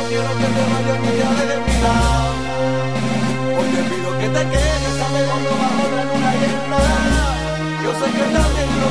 quiero que te vayas ya de mi lado. Hoy te pido que te quedes a mejor bajo la luna llena. Yo sé que también lo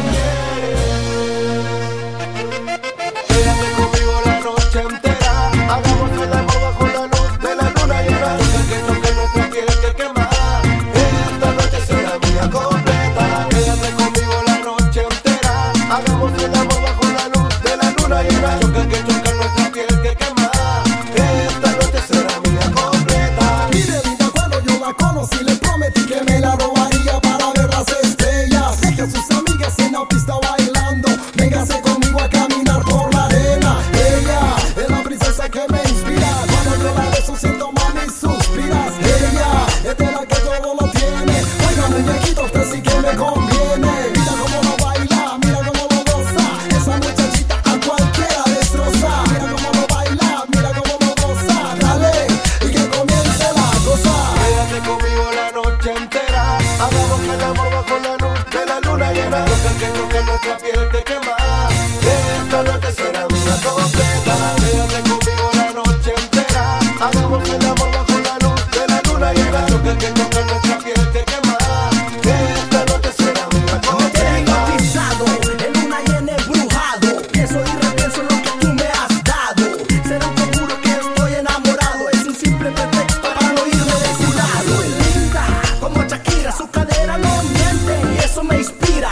quieres. Quédate conmigo la noche entera. Hagamos el amor bajo la luz de la luna llena. Toca que toque nuestra piel que quema. Esta noche será mía completa. Quédate conmigo la noche entera. Hagamos el amor bajo la luz de la luna llena. Toca que toque nuestra piel que quema. Esta noche será mía completa. Mire linda, cuando yo la conocí le prometí que me la robaría para ver las estrellas. Deje a sus amigas en la pista bailando. Véngase conmigo a caminar por la arena. Ella es la princesa que me inspira. Cuando yo la beso siento mami suspiras. Ella es de la que todo lo tiene. Oiga muñequito, usted sí que me conviene. Mira cómo lo baila, mira cómo lo goza. Esa muchachita a cualquiera destroza. Mira cómo lo baila, mira cómo lo goza. Dale, y que comience la cosa. Quédate conmigo la noche entera. Hagamos el amor bajo la luz de la luna llena. Toca que toque nuestra piel que quema. Esta noche será mía completa. Quédate conmigo la noche entera. Hagamos el amor bajo la luz de la luna llena. Toca que toque nuestra piel que quema. Esta noche será mía Me tienen completa. hipnotizado, en una llena embrujado. Pienso y repienso en lo que tú me has dado. Será un seguro que estoy enamorado. Es un simple pretexto para no irme de su lado. Muy linda, como Shakira, su cadera no miente. Y eso me inspira,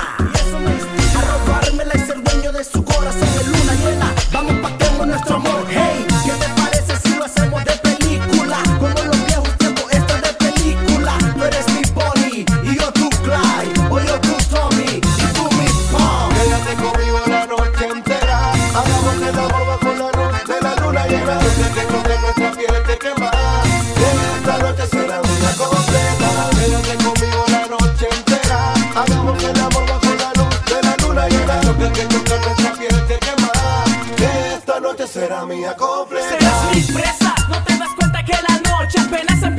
a robármela y ser dueño de su corazón en luna llena. Vamos pactemos nuestro amor, hey. ¿Qué te parece si lo hacemos de película? Como en los viejos tiempos, esto es de película. Tú eres mi Bonnie y yo tu Clyde. O yo tu Tommy y tú mi Paul. Quédate conmigo la noche entera. Hagamos el amor bajo la luz de la luna llena. Toca que toque nuestra piel que quema. Esta noche será mía completa. Quédate conmigo la noche entera. Hagamos el amor bajo la luz de la luna llena. Toca que toque nuestra piel que quema. Esta noche será mía completa. Serás mi presa, no te das cuenta que la noche apenas